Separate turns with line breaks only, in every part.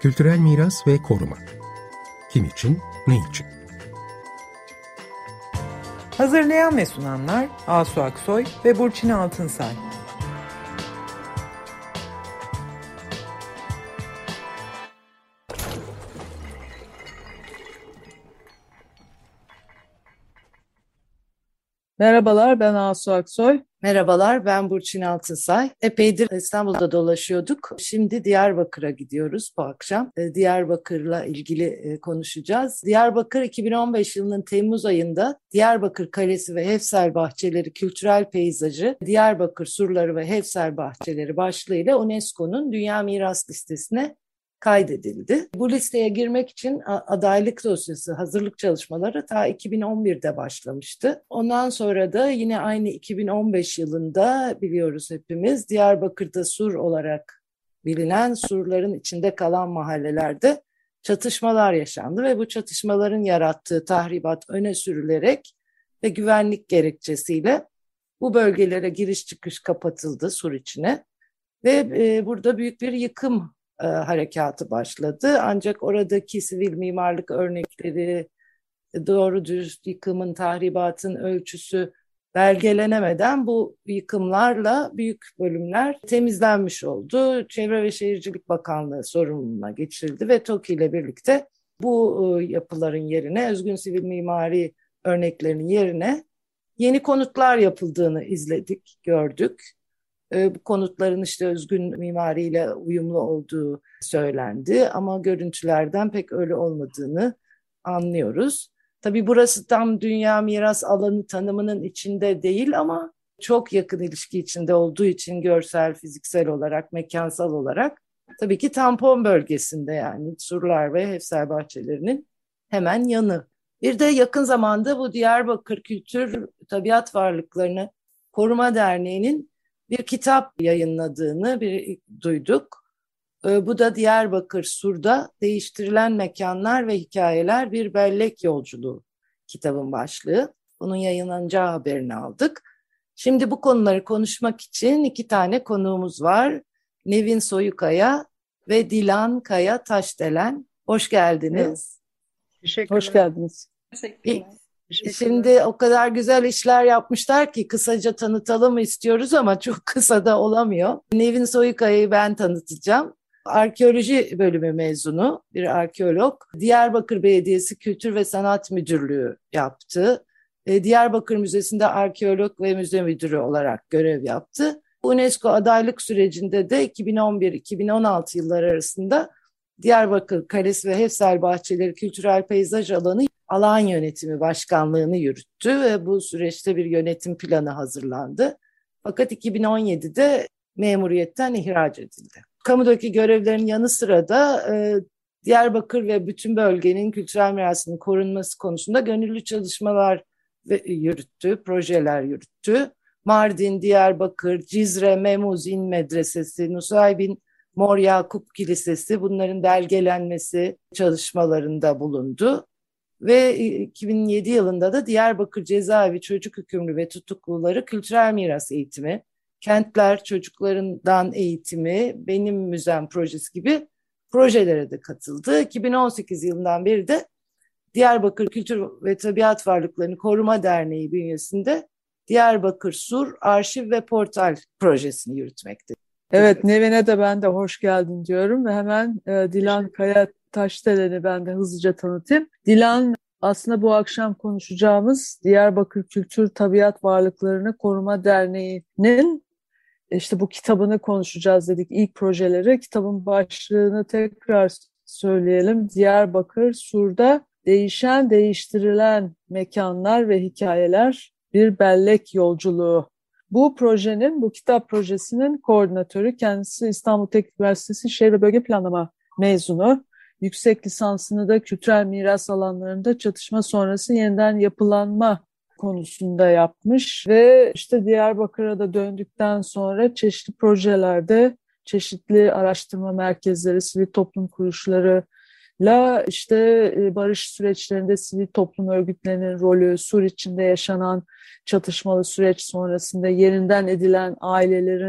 Kültürel miras ve koruma. Kim için, ne için?
Hazırlayan ve sunanlar Asu Aksoy ve Burçin Altınsay.
Merhabalar, ben Asu Aksoy.
Merhabalar, ben Burçin Altınsay. Epeydir İstanbul'da dolaşıyorduk. Şimdi Diyarbakır'a gidiyoruz bu akşam. Diyarbakır'la ilgili konuşacağız. Diyarbakır 2015 yılının Temmuz ayında Diyarbakır Kalesi ve Hefsel Bahçeleri Kültürel Peyzajı, Diyarbakır Surları ve Hefsel Bahçeleri başlığıyla UNESCO'nun Dünya Miras Listesi'ne kaydedildi. Bu listeye girmek için adaylık dosyası, hazırlık çalışmaları ta 2011'de başlamıştı. Ondan sonra da yine aynı 2015 yılında biliyoruz hepimiz Diyarbakır'da Sur olarak bilinen surların içinde kalan mahallelerde çatışmalar yaşandı ve bu çatışmaların yarattığı tahribat öne sürülerek ve güvenlik gerekçesiyle bu bölgelere giriş çıkış kapatıldı sur içine ve burada büyük bir yıkım harekatı başladı. Ancak oradaki sivil mimarlık örnekleri, doğru dürüst yıkımın, tahribatın ölçüsü belgelenemeden bu yıkımlarla büyük bölümler temizlenmiş oldu. Çevre ve Şehircilik Bakanlığı sorumluluğuna geçirildi ve TOKİ ile birlikte bu yapıların yerine, özgün sivil mimari örneklerinin yerine yeni konutlar yapıldığını izledik, gördük. Bu konutların işte özgün mimariyle uyumlu olduğu söylendi ama görüntülerden pek öyle olmadığını anlıyoruz. Tabii burası tam dünya miras alanı tanımının içinde değil ama çok yakın ilişki içinde olduğu için görsel, fiziksel olarak, mekansal olarak tabii ki tampon bölgesinde, yani surlar ve Hefsel Bahçeleri'nin hemen yanı. Bir de yakın zamanda bu Diyarbakır Kültür Tabiat Varlıklarını Koruma Derneği'nin bir kitap yayınladığını duyduk. Bu da Diyarbakır Sur'da Değiştirilen Mekanlar ve Hikayeler Bir Bellek Yolculuğu kitabın başlığı. Bunun yayınlanacağı haberini aldık. Şimdi bu konuları konuşmak için iki tane konuğumuz var. Nevin Soyukaya ve Dilan Kaya Taşdelen. Hoş geldiniz.
Teşekkürler. Hoş geldiniz.
Teşekkürler. Şimdi o kadar güzel işler yapmışlar ki kısaca tanıtalım istiyoruz ama çok kısa da olamıyor. Nevin Soyukaya'yı ben tanıtacağım. Arkeoloji bölümü mezunu bir arkeolog. Diyarbakır Belediyesi Kültür ve Sanat Müdürlüğü yaptı. Diyarbakır Müzesi'nde arkeolog ve müze müdürü olarak görev yaptı. UNESCO adaylık sürecinde de 2011-2016 yılları arasında Diyarbakır Kalesi ve Hefsel Bahçeleri Kültürel Peyzaj Alan Yönetimi Başkanlığı'nı yürüttü ve bu süreçte bir yönetim planı hazırlandı. Fakat 2017'de memuriyetten ihraç edildi. Kamudaki görevlerin yanı sıra da Diyarbakır ve bütün bölgenin kültürel mirasının korunması konusunda gönüllü çalışmalar yürüttü, projeler yürüttü. Mardin, Diyarbakır, Cizre, Memuzin Medresesi, Nusaybin Mor Yakup Kilisesi, bunların belgelenmesi çalışmalarında bulundu. Ve 2007 yılında da Diyarbakır Cezaevi Çocuk Hükümlü ve Tutukluları Kültürel Miras Eğitimi, Kentler Çocuklarından Eğitimi, Benim Müzem projesi gibi projelere de katıldı. 2018 yılından beri de Diyarbakır Kültür ve Tabiat Varlıklarını Koruma Derneği bünyesinde Diyarbakır Sur Arşiv ve Portal projesini yürütmekte.
Evet, Nevin'e de ben de hoş geldin diyorum ve hemen Dilan Kaya Taşdelen'i ben de hızlıca tanıtayım. Dilan aslında bu akşam konuşacağımız Diyarbakır Kültür Tabiat Varlıklarını Koruma Derneği'nin işte bu kitabını konuşacağız dedik, ilk projeleri. Kitabın başlığını tekrar söyleyelim. Diyarbakır Sur'da Değişen Değiştirilen Mekanlar ve Hikayeler Bir Bellek Yolculuğu. Bu projenin, bu kitap projesinin koordinatörü, kendisi İstanbul Teknik Üniversitesi Şehir ve Bölge Planlama mezunu. Yüksek lisansını da kültürel miras alanlarında çatışma sonrası yeniden yapılanma konusunda yapmış ve işte Diyarbakır'a da döndükten sonra çeşitli projelerde, çeşitli araştırma merkezleri, sivil toplum kuruluşlarıyla işte barış süreçlerinde sivil toplum örgütlerinin rolü, Sur içinde yaşanan çatışmalı süreç sonrasında yeniden edilen ailelerin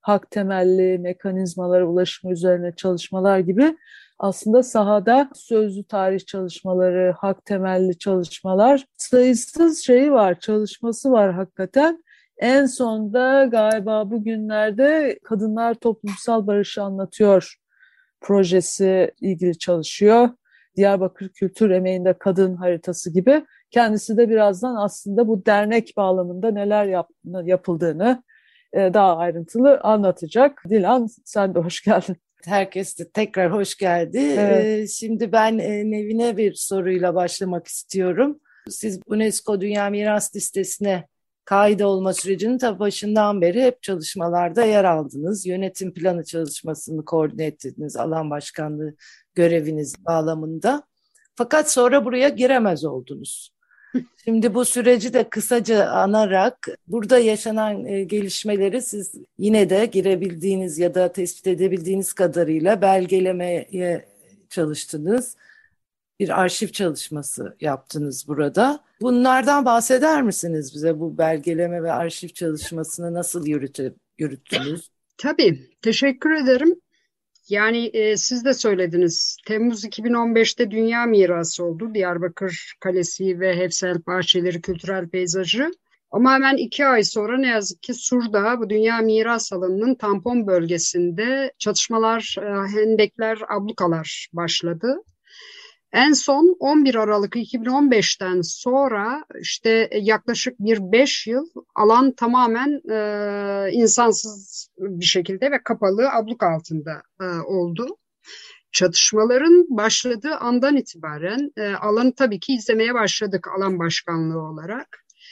hak temelli mekanizmalara ulaşımı üzerine çalışmalar gibi aslında sahada sözlü tarih çalışmaları, hak temelli çalışmalar, sayısız şeyi var, çalışması var hakikaten. En sonda galiba bugünlerde Kadınlar Toplumsal Barışı Anlatıyor projesi ilgili çalışıyor. Diyarbakır Kültür Emeğinde Kadın Haritası gibi. Kendisi de birazdan aslında bu dernek bağlamında neler yapıldığını daha ayrıntılı anlatacak. Dilan, sen de hoş geldin.
Herkes de tekrar hoş geldi.
Evet.
Şimdi ben Nevin'e bir soruyla başlamak istiyorum. Siz UNESCO Dünya Miras Listesi'ne kaydolma sürecinin tabii başından beri hep çalışmalarda yer aldınız. Yönetim planı çalışmasını koordine ettiniz, alan başkanlığı göreviniz bağlamında. Fakat sonra buraya giremez oldunuz. Şimdi bu süreci de kısaca anarak burada yaşanan gelişmeleri siz yine de girebildiğiniz ya da tespit edebildiğiniz kadarıyla belgelemeye çalıştınız. Bir arşiv çalışması yaptınız burada. Bunlardan bahseder misiniz bize, bu belgeleme ve arşiv çalışmasını nasıl yürüttünüz?
Tabii, teşekkür ederim. Yani siz de söylediniz, Temmuz 2015'te Dünya Mirası oldu. Diyarbakır Kalesi ve Hefsel Bahçeleri kültürel peyzajı. Ama hemen 2 ay sonra ne yazık ki Sur'da, bu Dünya Miras Alanı'nın tampon bölgesinde çatışmalar, hendekler, ablukalar başladı. En son 11 Aralık 2015'ten sonra işte yaklaşık 5 yıl alan tamamen insansız bir şekilde ve kapalı abluk altında oldu. Çatışmaların başladığı andan itibaren alanı tabii ki izlemeye başladık alan başkanlığı olarak.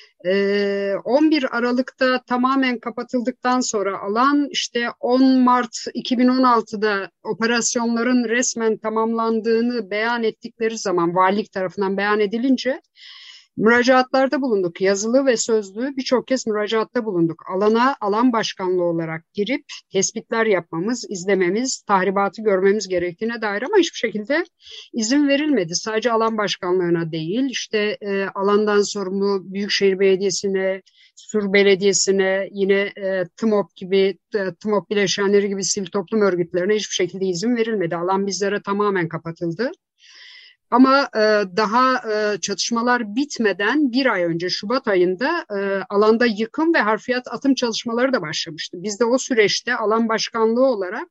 11 Aralık'ta tamamen kapatıldıktan sonra alan, işte 10 Mart 2016'da operasyonların resmen tamamlandığını beyan ettikleri zaman, valilik tarafından beyan edilince müracaatlarda bulunduk. Yazılı ve sözlü birçok kez müracaatta bulunduk. Alana alan başkanlığı olarak girip tespitler yapmamız, izlememiz, tahribatı görmemiz gerektiğine dair, ama hiçbir şekilde izin verilmedi. Sadece alan başkanlığına değil, işte alandan sorumlu Büyükşehir Belediyesi'ne, Sur Belediyesi'ne, yine TMOB gibi, TMOB bileşenleri gibi sivil toplum örgütlerine hiçbir şekilde izin verilmedi. Alan bizlere tamamen kapatıldı. Ama daha çatışmalar bitmeden 1 ay önce Şubat ayında alanda yıkım ve harfiyat atım çalışmaları da başlamıştı. Biz de o süreçte alan başkanlığı olarak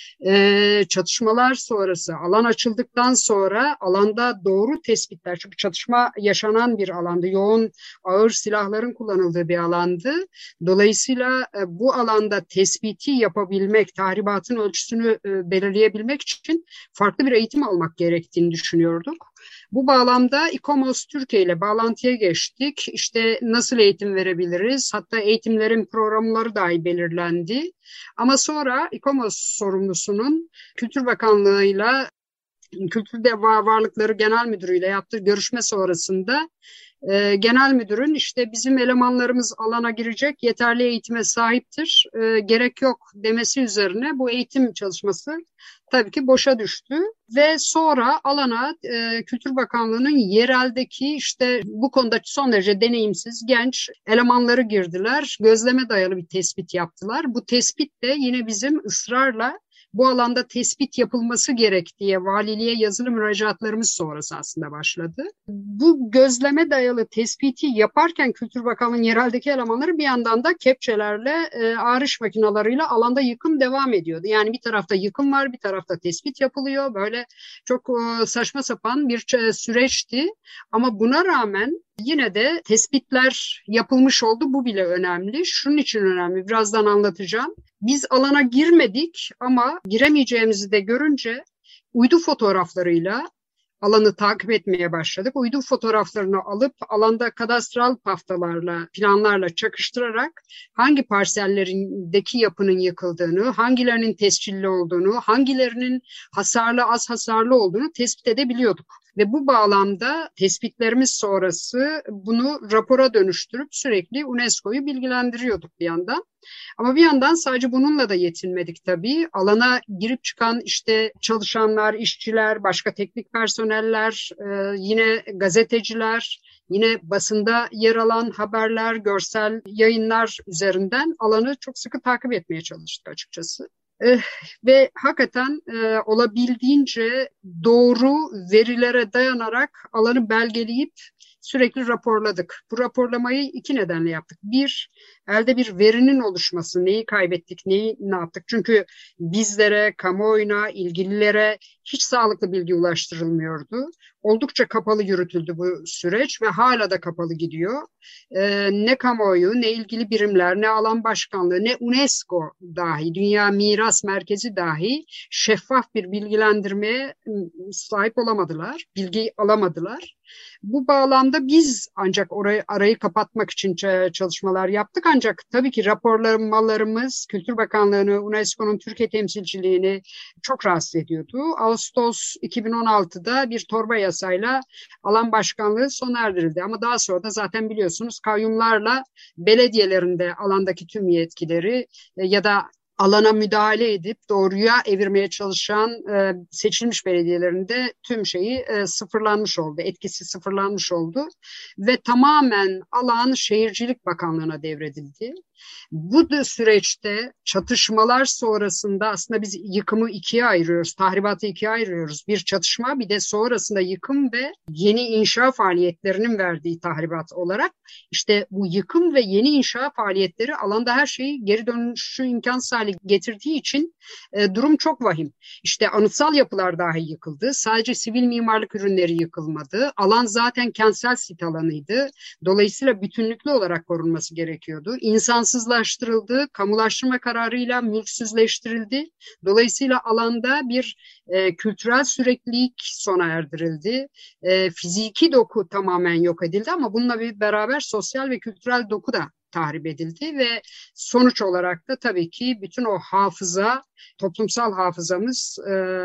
çatışmalar sonrası, alan açıldıktan sonra alanda doğru tespitler, çünkü çatışma yaşanan bir alandı, yoğun ağır silahların kullanıldığı bir alandı. Dolayısıyla bu alanda tespiti yapabilmek, tahribatın ölçüsünü belirleyebilmek için farklı bir eğitim almak gerektiğini düşünüyorduk. Bu bağlamda İKOMOS Türkiye ile bağlantıya geçtik. İşte nasıl eğitim verebiliriz? Hatta eğitimlerin programları dahi belirlendi. Ama sonra İKOMOS sorumlusunun Kültür Bakanlığı'yla, Kültür Varlıkları Genel Müdürü ile yaptığı görüşme sonrasında genel müdürün işte bizim elemanlarımız alana girecek, yeterli eğitime sahiptir, gerek yok demesi üzerine bu eğitim çalışması tabii ki boşa düştü ve sonra alana Kültür Bakanlığı'nın yereldeki işte bu konuda son derece deneyimsiz genç elemanları girdiler. Gözleme dayalı bir tespit yaptılar. Bu tespit de yine bizim ısrarla bu alanda tespit yapılması gerek diye valiliğe yazılı müracaatlarımız sonrası aslında başladı. Bu gözleme dayalı tespiti yaparken Kültür Bakanlığı'nın yereldeki elemanları bir yandan da kepçelerle, ağır iş makinalarıyla alanda yıkım devam ediyordu. Yani bir tarafta yıkım var, bir tarafta tespit yapılıyor. Böyle çok saçma sapan bir süreçti. Ama buna rağmen yine de tespitler yapılmış oldu. Bu bile önemli. Şunun için önemli. Birazdan anlatacağım. Biz alana girmedik ama giremeyeceğimizi de görünce uydu fotoğraflarıyla alanı takip etmeye başladık. Uydu fotoğraflarını alıp alanda kadastral paftalarla, planlarla çakıştırarak hangi parsellerindeki yapının yıkıldığını, hangilerinin tescilli olduğunu, hangilerinin hasarlı, az hasarlı olduğunu tespit edebiliyorduk. Ve bu bağlamda tespitlerimiz sonrası bunu rapora dönüştürüp sürekli UNESCO'yu bilgilendiriyorduk bir yandan. Ama bir yandan sadece bununla da yetinmedik tabii. Alana girip çıkan işte çalışanlar, işçiler, başka teknik personeller, yine gazeteciler, yine basında yer alan haberler, görsel yayınlar üzerinden alanı çok sıkı takip etmeye çalıştık açıkçası. Ve hakikaten olabildiğince doğru verilere dayanarak alanı belgeleyip sürekli raporladık. Bu raporlamayı iki nedenle yaptık. Bir, elde bir verinin oluşması, neyi kaybettik, neyi ne yaptık? Çünkü bizlere, kamuoyuna, ilgililere hiç sağlıklı bilgi ulaştırılmıyordu. Oldukça kapalı yürütüldü bu süreç ve hala da kapalı gidiyor. Ne kamuoyu, ne ilgili birimler, ne alan başkanlığı, ne UNESCO dahi, Dünya Miras Merkezi dahi şeffaf bir bilgilendirmeye sahip olamadılar, bilgi alamadılar. Bu bağlamda biz ancak arayı kapatmak için çalışmalar yaptık. Ancak tabii ki raporlamalarımız Kültür Bakanlığı'nı, UNESCO'nun Türkiye temsilciliğini çok rahatsız ediyordu. Ağustos 2016'da bir torba yasayla alan başkanlığı sona erdirildi. Ama daha sonra da zaten biliyorsunuz kayyumlarla belediyelerinde alandaki tüm yetkileri ya da alana müdahale edip doğruya evirmeye çalışan seçilmiş belediyelerinde tüm şeyi sıfırlanmış oldu, etkisi sıfırlanmış oldu ve tamamen alan Şehircilik Bakanlığı'na devredildi. Bu süreçte çatışmalar sonrasında aslında biz yıkımı ikiye ayırıyoruz, tahribatı ikiye ayırıyoruz. Bir çatışma, bir de sonrasında yıkım ve yeni inşa faaliyetlerinin verdiği tahribat olarak işte bu yıkım ve yeni inşa faaliyetleri alanda her şeyi geri dönüşü imkansız hale getirdiği için durum çok vahim. İşte anıtsal yapılar dahi yıkıldı. Sadece sivil mimarlık ürünleri yıkılmadı. Alan zaten kentsel sit alanıydı. Dolayısıyla bütünlüklü olarak korunması gerekiyordu. İnsansızlaştırıldı. Kamulaştırma kararıyla mülksüzleştirildi. Dolayısıyla alanda bir kültürel süreklilik sona erdirildi. Fiziki doku tamamen yok edildi ama bununla beraber sosyal ve kültürel doku da tahrip edildi ve sonuç olarak da tabii ki bütün o hafıza, toplumsal hafızamız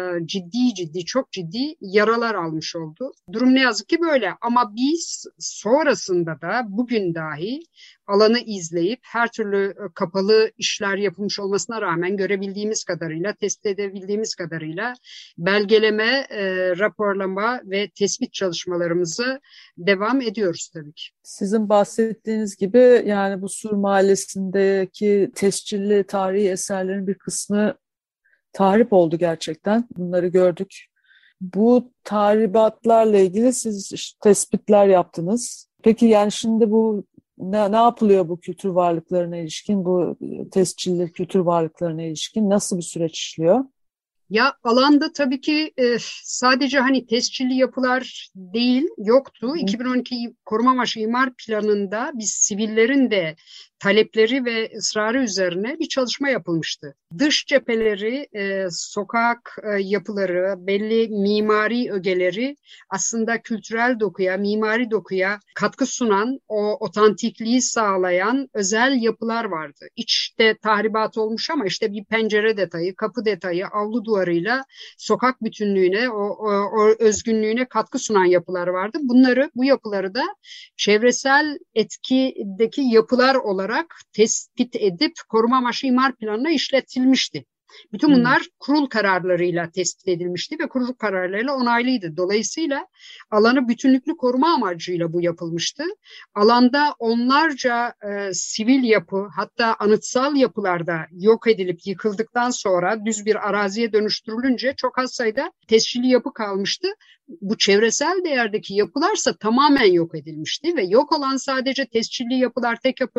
çok ciddi yaralar almış oldu. Durum ne yazık ki böyle ama biz sonrasında da bugün dahi alanı izleyip her türlü kapalı işler yapılmış olmasına rağmen görebildiğimiz kadarıyla, tespit edebildiğimiz kadarıyla belgeleme, raporlama ve tespit çalışmalarımızı devam ediyoruz tabii ki.
Sizin bahsettiğiniz gibi yani bu Sur Mahallesi'ndeki tescilli tarihi eserlerin bir kısmı tahrip oldu gerçekten. Bunları gördük. Bu tahribatlarla ilgili siz tespitler yaptınız. Peki yani şimdi bu ne yapılıyor bu kültür varlıklarına ilişkin, bu tescilli kültür varlıklarına ilişkin nasıl bir süreç işliyor?
Ya alanda tabii ki sadece hani tescilli yapılar değil yoktu. 2012 koruma amaçlı imar planında biz sivillerin de talepleri ve ısrarı üzerine bir çalışma yapılmıştı. Dış cepheleri, sokak yapıları, belli mimari ögeleri aslında kültürel dokuya, mimari dokuya katkı sunan, o otantikliği sağlayan özel yapılar vardı. İçte tahribat olmuş ama işte bir pencere detayı, kapı detayı, avlu duvarıyla sokak bütünlüğüne, o özgünlüğüne katkı sunan yapılar vardı. Bu yapıları da çevresel etkideki yapılar olarak tespit edip koruma amaçlı imar planına işletilmişti. Bütün bunlar kurul kararlarıyla tespit edilmişti ve kurul kararlarıyla onaylıydı. Dolayısıyla alanı bütünlüklü koruma amacıyla bu yapılmıştı. Alanda onlarca sivil yapı, hatta anıtsal yapılarda yok edilip yıkıldıktan sonra düz bir araziye dönüştürülünce çok az sayıda tescilli yapı kalmıştı. Bu çevresel değerdeki yapılarsa tamamen yok edilmişti ve yok olan sadece tescilli yapılar tek yapı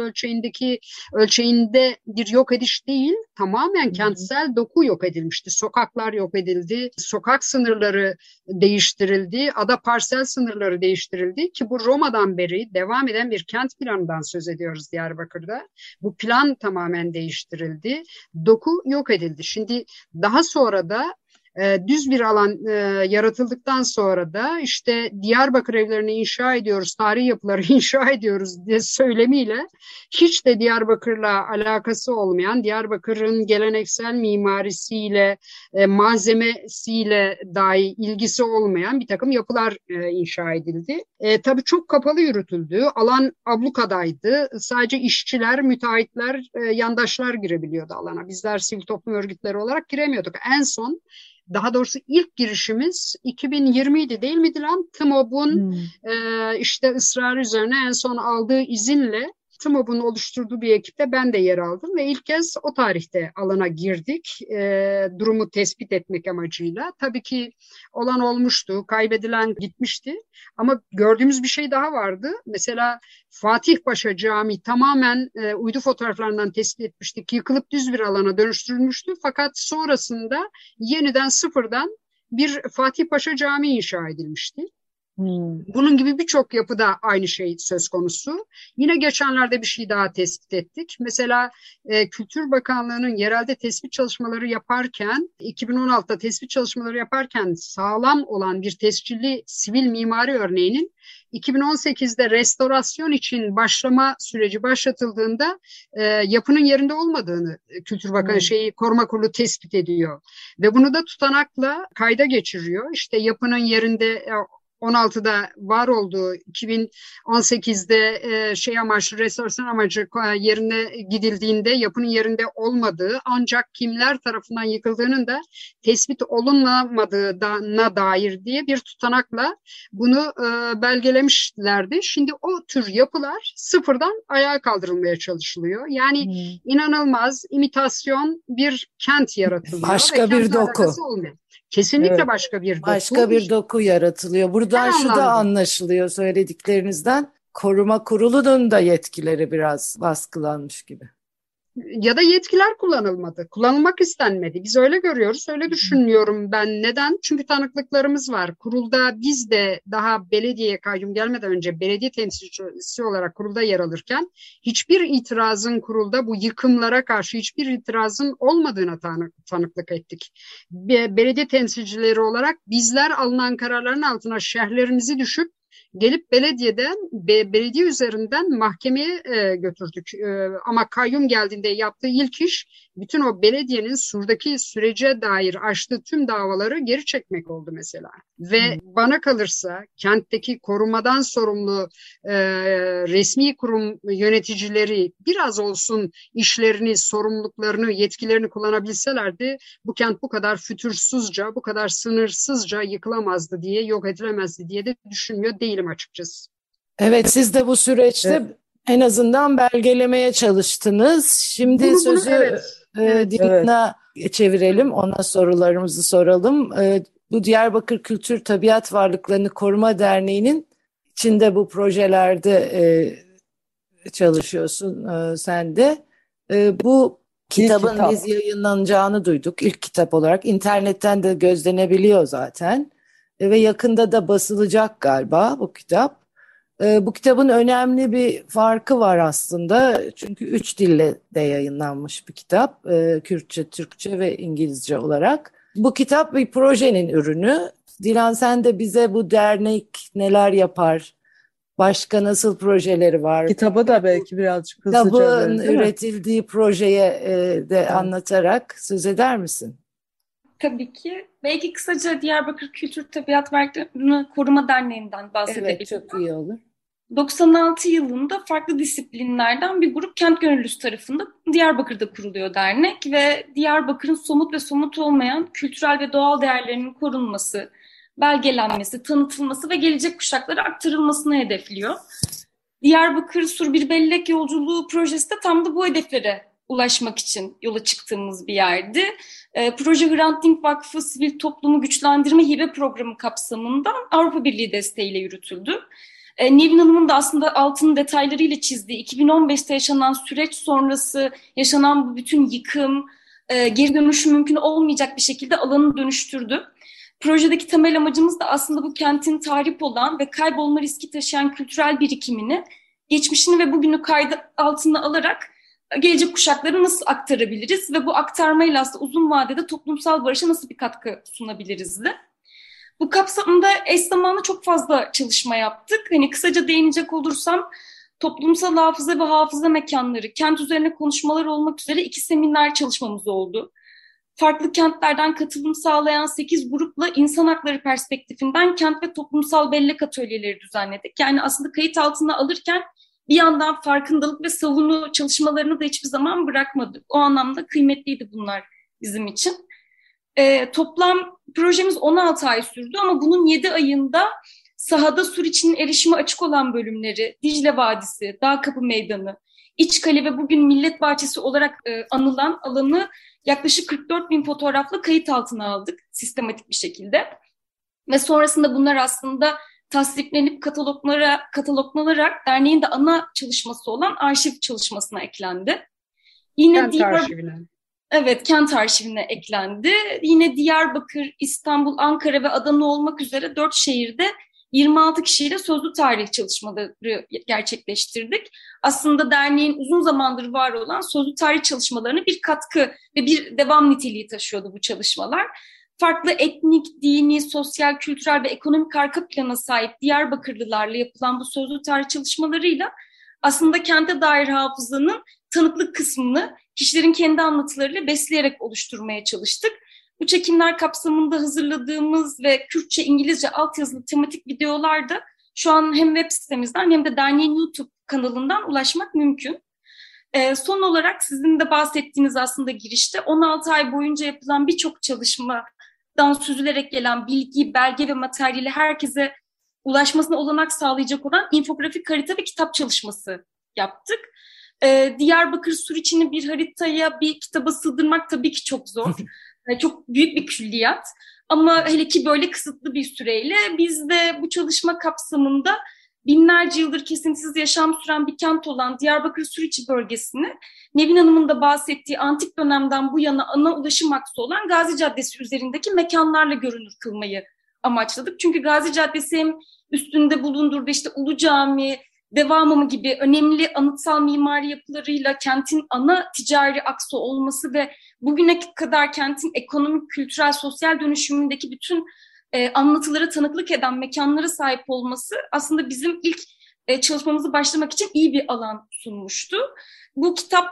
ölçeğinde bir yok ediş değil, tamamen kentsel doku yok edilmişti. Sokaklar yok edildi, sokak sınırları değiştirildi, ada parsel sınırları değiştirildi ki bu Roma'dan beri devam eden bir kent planından söz ediyoruz Diyarbakır'da. Bu plan tamamen değiştirildi, doku yok edildi. Şimdi daha sonra da düz bir alan yaratıldıktan sonra da işte Diyarbakır evlerini inşa ediyoruz, tarihi yapıları inşa ediyoruz diye söylemiyle hiç de Diyarbakır'la alakası olmayan, Diyarbakır'ın geleneksel mimarisiyle, malzemesiyle dahi ilgisi olmayan bir takım yapılar inşa edildi. Tabii çok kapalı yürütüldü. Alan ablukadaydı. Sadece işçiler, müteahhitler, yandaşlar girebiliyordu alana. Bizler sivil toplum örgütleri olarak giremiyorduk. En son daha doğrusu ilk girişimiz 2020'ydi değil mi Dilan? TMOB'un işte ısrarı üzerine en son aldığı izinle TMOB'un oluşturduğu bir ekipte ben de yer aldım ve ilk kez o tarihte alana girdik. Durumu tespit etmek amacıyla. Tabii ki olan olmuştu, kaybedilen gitmişti ama gördüğümüz bir şey daha vardı. Mesela Fatih Paşa Camii tamamen uydu fotoğraflarından tespit etmiştik. Yıkılıp düz bir alana dönüştürülmüştü fakat sonrasında yeniden sıfırdan bir Fatih Paşa Camii inşa edilmişti. Bunun gibi birçok yapıda aynı şey söz konusu. Yine geçenlerde bir şey daha tespit ettik. Mesela Kültür Bakanlığı'nın yerelde tespit çalışmaları yaparken, 2016'da tespit çalışmaları yaparken sağlam olan bir tescilli sivil mimari örneğinin 2018'de restorasyon için başlama süreci başlatıldığında yapının yerinde olmadığını Kültür Bakanı Koruma Kurulu tespit ediyor. Ve bunu da tutanakla kayda geçiriyor. İşte yapının yerinde 16'da var olduğu 2018'de amaçlı restorasyon amacı yerine gidildiğinde yapının yerinde olmadığı ancak kimler tarafından yıkıldığının da tespit olunamadığına dair diye bir tutanakla bunu belgelemişlerdi. Şimdi o tür yapılar sıfırdan ayağa kaldırılmaya çalışılıyor. Yani inanılmaz imitasyon bir kent yaratılıyor.
Başka bir doku.
Kesinlikle başka bir doku.
Başka bir doku yaratılıyor. Buradan şu da anlaşılıyor söylediklerinizden. Koruma Kurulu'nun da yetkileri biraz baskılanmış gibi.
Ya da yetkiler kullanılmadı. Kullanılmak istenmedi. Biz öyle görüyoruz, öyle düşünüyorum ben. Neden? Çünkü tanıklıklarımız var. Kurulda biz de daha belediyeye kayyum gelmeden önce belediye temsilcisi olarak kurulda yer alırken hiçbir itirazın kurulda bu yıkımlara karşı hiçbir itirazın olmadığına tanıklık ettik. Belediye temsilcileri olarak bizler alınan kararların altına şerhlerimizi düşüp gelip belediye üzerinden mahkemeye götürdük. Ama kayyum geldiğinde yaptığı ilk iş bütün o belediyenin surdaki sürece dair açtığı tüm davaları geri çekmek oldu mesela. Ve bana kalırsa kentteki korumadan sorumlu resmi kurum yöneticileri biraz olsun işlerini, sorumluluklarını, yetkilerini kullanabilselerdi bu kent bu kadar fütursuzca, bu kadar sınırsızca yıkılamazdı diye, yok edilemezdi diye de düşünmüyor değilim açıkçası.
Evet, siz de bu süreçte en azından belgelemeye çalıştınız. Şimdi sözü Dilan'a çevirelim, ona sorularımızı soralım. Bu Diyarbakır Kültür Tabiat Varlıklarını Koruma Derneği'nin içinde bu projelerde çalışıyorsun sen de. Bu kitabın biz yayınlanacağını duyduk ilk kitap olarak. İnternetten de gözlenebiliyor zaten. Ve yakında da basılacak galiba bu kitap. Bu kitabın önemli bir farkı var aslında. Çünkü 3 dille de yayınlanmış bir kitap. Kürtçe, Türkçe ve İngilizce olarak. Bu kitap bir projenin ürünü. Dilan, sen de bize bu dernek neler yapar? Başka nasıl projeleri var?
Kitaba da belki birazcık hızlıca
kitabın üretildiği projeye de anlatarak söz eder misin?
Tabii ki. Belki kısaca Diyarbakır Kültür Tabiat Varlıklarını Koruma Derneği'nden bahsedebilirim.
Evet, çok iyi olur.
96 yılında farklı disiplinlerden bir grup kent gönüllüsü tarafından Diyarbakır'da kuruluyor dernek ve Diyarbakır'ın somut ve somut olmayan kültürel ve doğal değerlerinin korunması, belgelenmesi, tanıtılması ve gelecek kuşaklara aktarılmasını hedefliyor. Diyarbakır Sur Bir Bellek Yolculuğu projesi de tam da bu hedeflere ulaşmak için yola çıktığımız bir yerdi. Proje Hrant Dink Vakfı Sivil Toplumu Güçlendirme Hibe Programı kapsamında Avrupa Birliği desteğiyle yürütüldü. Nevin Hanım'ın da aslında altını detaylarıyla çizdiği 2015'te yaşanan süreç sonrası yaşanan bu bütün yıkım, geri dönüşü mümkün olmayacak bir şekilde alanı dönüştürdü. Projedeki temel amacımız da aslında bu kentin tahrip olan ve kaybolma riski taşıyan kültürel birikimini, geçmişini ve bugünü kaydı altına alarak gelecek kuşaklara nasıl aktarabiliriz ve bu aktarmayla aslında uzun vadede toplumsal barışa nasıl bir katkı sunabiliriz de. Bu kapsamda eş zamanlı çok fazla çalışma yaptık. Hani kısaca değinecek olursam toplumsal hafıza ve hafıza mekanları, kent üzerine konuşmalar olmak üzere 2 seminer çalışmamız oldu. Farklı kentlerden katılım sağlayan 8 grupla insan hakları perspektifinden kent ve toplumsal bellek atölyeleri düzenledik. Yani aslında kayıt altına alırken bir yandan farkındalık ve savunu çalışmalarını da hiçbir zaman bırakmadık. O anlamda kıymetliydi bunlar bizim için. Toplam projemiz 16 ay sürdü ama bunun 7 ayında sahada Suriçi'nin erişime açık olan bölümleri, Dicle Vadisi, Dağkapı Meydanı, İçkale ve bugün Millet Bahçesi olarak anılan alanı yaklaşık 44 bin fotoğrafla kayıt altına aldık sistematik bir şekilde. Ve sonrasında bunlar aslında tasdiklenip kataloglanarak derneğin de ana çalışması olan arşiv çalışmasına eklendi. Yine
Kent arşivine.
Evet, kent arşivine eklendi. Yine Diyarbakır, İstanbul, Ankara ve Adana olmak üzere 4 şehirde 26 kişiyle sözlü tarih çalışmaları gerçekleştirdik. Aslında derneğin uzun zamandır var olan sözlü tarih çalışmalarına bir katkı ve bir devam niteliği taşıyordu bu çalışmalar. Farklı etnik, dini, sosyal, kültürel ve ekonomik arka plana sahip Diyarbakırlılarla yapılan bu sözlü tarih çalışmalarıyla aslında kente dair hafızanın tanıklık kısmını kişilerin kendi anlatılarıyla besleyerek oluşturmaya çalıştık. Bu çekimler kapsamında hazırladığımız ve Kürtçe, İngilizce altyazılı tematik videolar da şu an hem web sitemizden hem de derneğin YouTube kanalından ulaşmak mümkün. Son olarak sizin de bahsettiğiniz aslında girişte 16 ay boyunca yapılan birçok çalışmadan süzülerek gelen bilgi, belge ve materyali herkese ulaşmasına olanak sağlayacak olan infografik harita ve kitap çalışması yaptık. Diyarbakır Suriçi'ni bir haritaya, bir kitaba sığdırmak tabii ki çok zor. Çok büyük bir külliyat. Ama hele ki böyle kısıtlı bir süreyle biz de bu çalışma kapsamında binlerce yıldır kesintisiz yaşam süren bir kent olan Diyarbakır Suriçi bölgesini Nevin Hanım'ın da bahsettiği antik dönemden bu yana ana ulaşım aksı olan Gazi Caddesi üzerindeki mekanlarla görünür kılmayı amaçladık. Çünkü Gazi Caddesi hem üstünde bulundurduğu işte Ulu Cami, Devamı gibi önemli anıtsal mimari yapılarıyla kentin ana ticari aksı olması ve bugüne kadar kentin ekonomik, kültürel, sosyal dönüşümündeki bütün anlatılara tanıklık eden mekanlara sahip olması aslında bizim ilk çalışmamızı başlamak için iyi bir alan sunmuştu. Bu kitap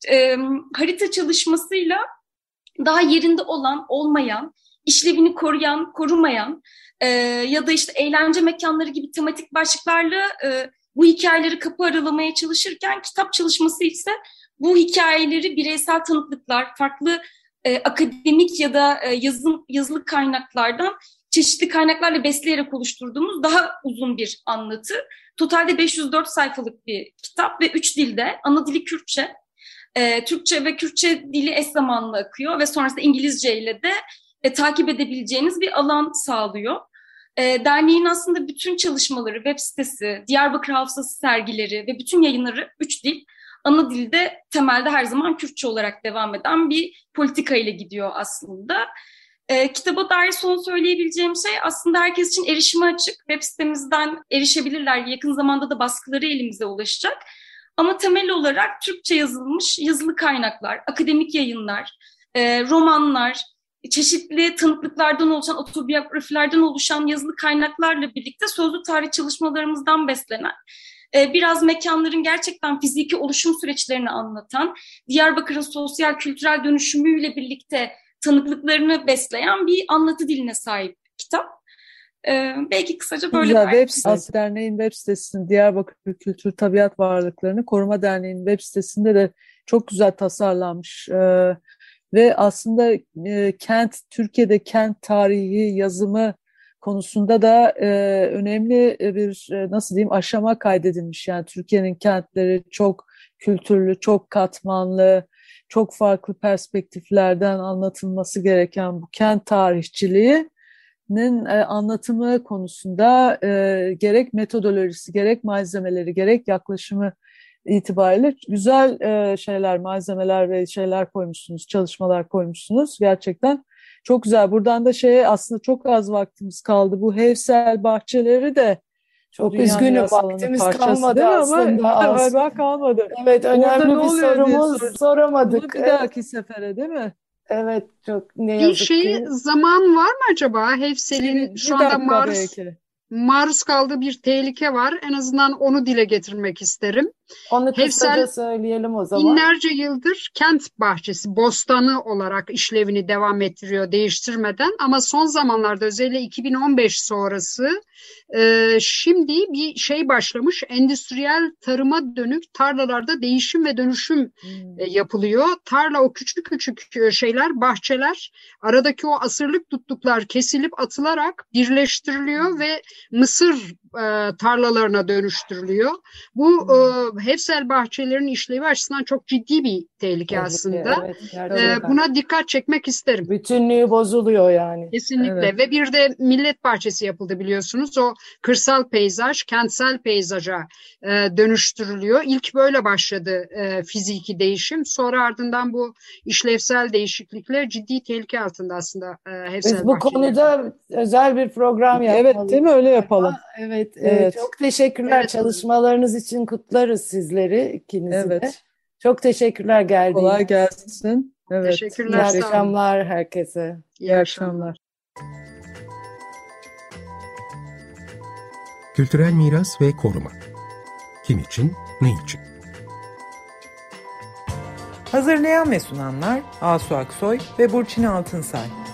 harita çalışmasıyla daha yerinde olan, olmayan, işlevini koruyan, korumayan ya da işte eğlence mekanları gibi tematik başlıklarla bu hikayeleri kapı aralamaya çalışırken kitap çalışması ise bu hikayeleri bireysel tanıklıklar, farklı akademik ya da yazılı kaynaklardan çeşitli kaynaklarla besleyerek oluşturduğumuz daha uzun bir anlatı. Totalde 504 sayfalık bir kitap ve 3 dilde, ana dili Kürtçe, Türkçe ve Kürtçe dili eş zamanlı akıyor ve sonrasında İngilizce ile de takip edebileceğiniz bir alan sağlıyor. Derneğin aslında bütün çalışmaları, web sitesi, Diyarbakır Hafızası sergileri ve bütün yayınları 3 dil, ana dilde temelde her zaman Kürtçe olarak devam eden bir politika ile gidiyor aslında. Kitaba dair son söyleyebileceğim şey aslında herkes için erişime açık. Web sitemizden erişebilirler. Yakın zamanda da baskıları elimize ulaşacak. Ama temel olarak Türkçe yazılmış yazılı kaynaklar, akademik yayınlar, romanlar, çeşitli tanıklıklardan oluşan, otobiyografilerden oluşan yazılı kaynaklarla birlikte sözlü tarih çalışmalarımızdan beslenen, biraz mekanların gerçekten fiziki oluşum süreçlerini anlatan, Diyarbakır'ın sosyal kültürel dönüşümüyle birlikte tanıklıklarını besleyen bir anlatı diline sahip kitap. Belki kısaca böyle
Derneğin web sitesinin Diyarbakır Kültür Tabiat Varlıklarını Koruma Derneği'nin web sitesinde de çok güzel tasarlanmış. Ve aslında Türkiye'de kent tarihi yazımı konusunda da önemli bir nasıl diyeyim aşama kaydedilmiş. Yani Türkiye'nin kentleri çok kültürlü, çok katmanlı, çok farklı perspektiflerden anlatılması gereken bu kent tarihçiliğinin anlatımı konusunda gerek metodolojisi, gerek malzemeleri, gerek yaklaşımı itibariyle güzel malzemeler ve şeyler koymuşsunuz, çalışmalar koymuşsunuz. Gerçekten çok güzel. Buradan da aslında çok az vaktimiz kaldı. Bu Hevsel bahçeleri de
çok üzgünüm, vaktimiz kalmadı aslında.
Galiba kalmadı.
Evet, önemli bir sorumuz soramadık.
Bunu bir dahaki sefere değil mi?
Evet, çok ne yazık ki.
Zaman var mı acaba? Hevsel'in şu anda maruz kaldığı bir tehlike var. En azından onu dile getirmek isterim.
Onu kısaca
Hefsel
söyleyelim o zaman.
binlerce yıldır kent bahçesi, bostanı olarak işlevini devam ettiriyor değiştirmeden, ama son zamanlarda özellikle 2015 sonrası şimdi bir şey başlamış, endüstriyel tarıma dönük tarlalarda değişim ve dönüşüm yapılıyor. Tarla, o küçük küçük şeyler, bahçeler, aradaki o asırlık tutluklar kesilip atılarak birleştiriliyor ve mısır tarlalarına dönüştürülüyor. Bu Hefsel bahçelerin işlevi açısından çok ciddi bir tehlike aslında.
Evet,
buna dikkat çekmek isterim.
bütünlüğü bozuluyor yani.
Kesinlikle.
Evet.
Ve bir de millet bahçesi yapıldı biliyorsunuz. O kırsal peyzaj, kentsel peyzaja dönüştürülüyor. İlk böyle başladı fiziki değişim. Sonra ardından bu işlevsel değişiklikler ciddi tehlike altında aslında Hefsel
Biz bu
bahçeleri.
konuda özel bir program yapmalıyız.
Evet, değil mi? Öyle yapalım.
Evet,
Evet.
çok teşekkürler.
Evet.
Çalışmalarınız için kutlarız sizleri, ikinizi de.
Evet.
Çok teşekkürler geldiğiniz.
Kolay gelsin. Evet.
Teşekkürler,
İyi
sağ olun.
akşamlar herkese.
İyi akşamlar.
Kültürel miras ve koruma. Kim için, ne için?
Hazırlayan ve sunanlar Asu Aksoy ve Burçin Altınsay.